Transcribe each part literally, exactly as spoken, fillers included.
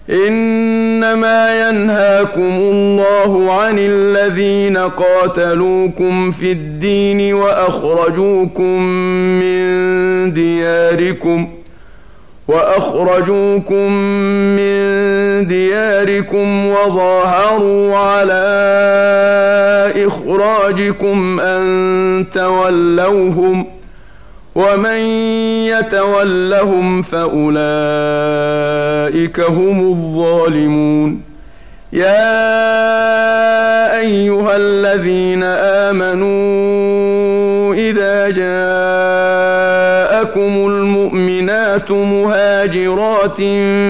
إنما ينهاكم الله عن الذين قاتلوكم في الدين وأخرجوكم من دياركم وأخرجوكم من دياركم وظاهروا على إخراجكم أن تولوهم ومن يتولهم فأولئك هم الظالمون. يا أيها الذين آمنوا إذا جاءكم المؤمنات مهاجرات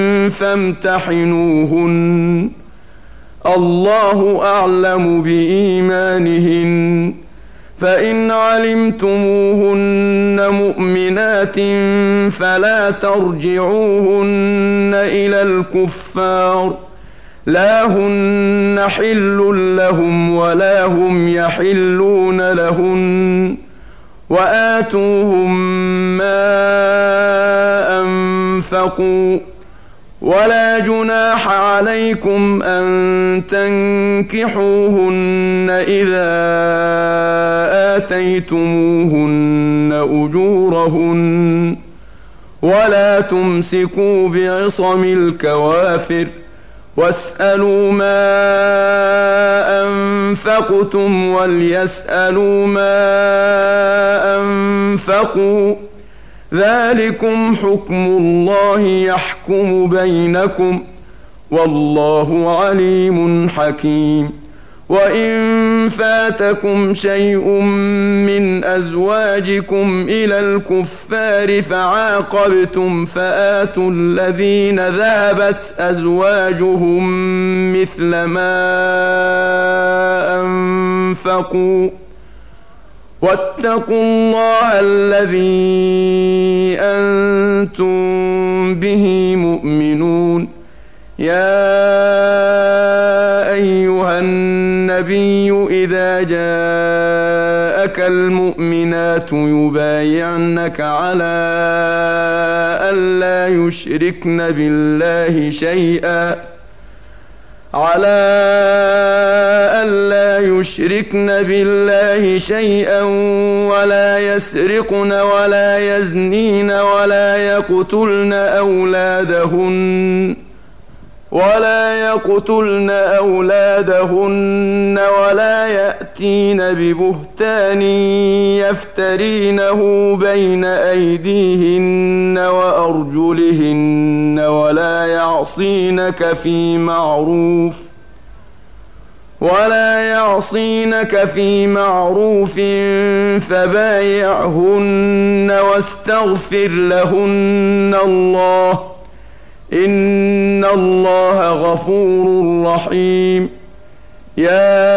فامتحنوهن الله أعلم بإيمانهن فإن علمتموهن مؤمنات فلا ترجعوهن إلى الكفار لا هن حل لهم ولا هم يحلون لهن وآتوهم ما أنفقوا ولا جناح عليكم أن تنكحوهن إذا آتيتموهن أجورهن ولا تمسكوا بعصم الكوافر واسألوا ما أنفقتم وليسألوا ما أنفقوا ذلكم حكم الله يحكم بينكم والله عليم حكيم. وإن فاتكم شيء من أزواجكم إلى الكفار فعاقبتم فآتوا الذين ذهبت أزواجهم مثل ما أنفقوا واتقوا الله الذي أنتم به مؤمنون. يا أيها النبي إذا جاءك المؤمنات يبايعنك على ألا يشركن بالله شيئا على ألا يشركن بالله شيئا ولا يسرقن ولا يزنين ولا يقتلن أولادهن ولا يقتلن أولادهن ولا يأتين ببهتان يفترينه بين أيديهن وأرجلهن ولا يعصينك في معروف ولا يعصينك في معروف فبايعهن واستغفر لهن الله إن الله غفور رحيم. يا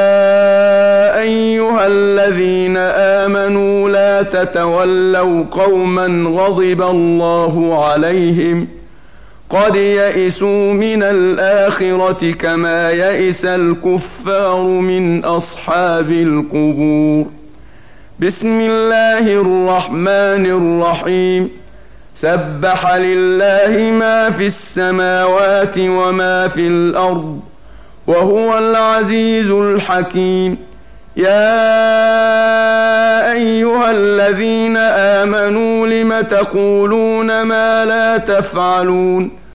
أيها الذين آمنوا لا تتولوا قوما غضب الله عليهم قد يئسوا من الآخرة كما يئس الكفار من أصحاب القبور. بسم الله الرحمن الرحيم. سبح لله ما في السماوات وما في الأرض وهو العزيز الحكيم. يا أيها الذين آمنوا لم تقولون ما لا تفعلون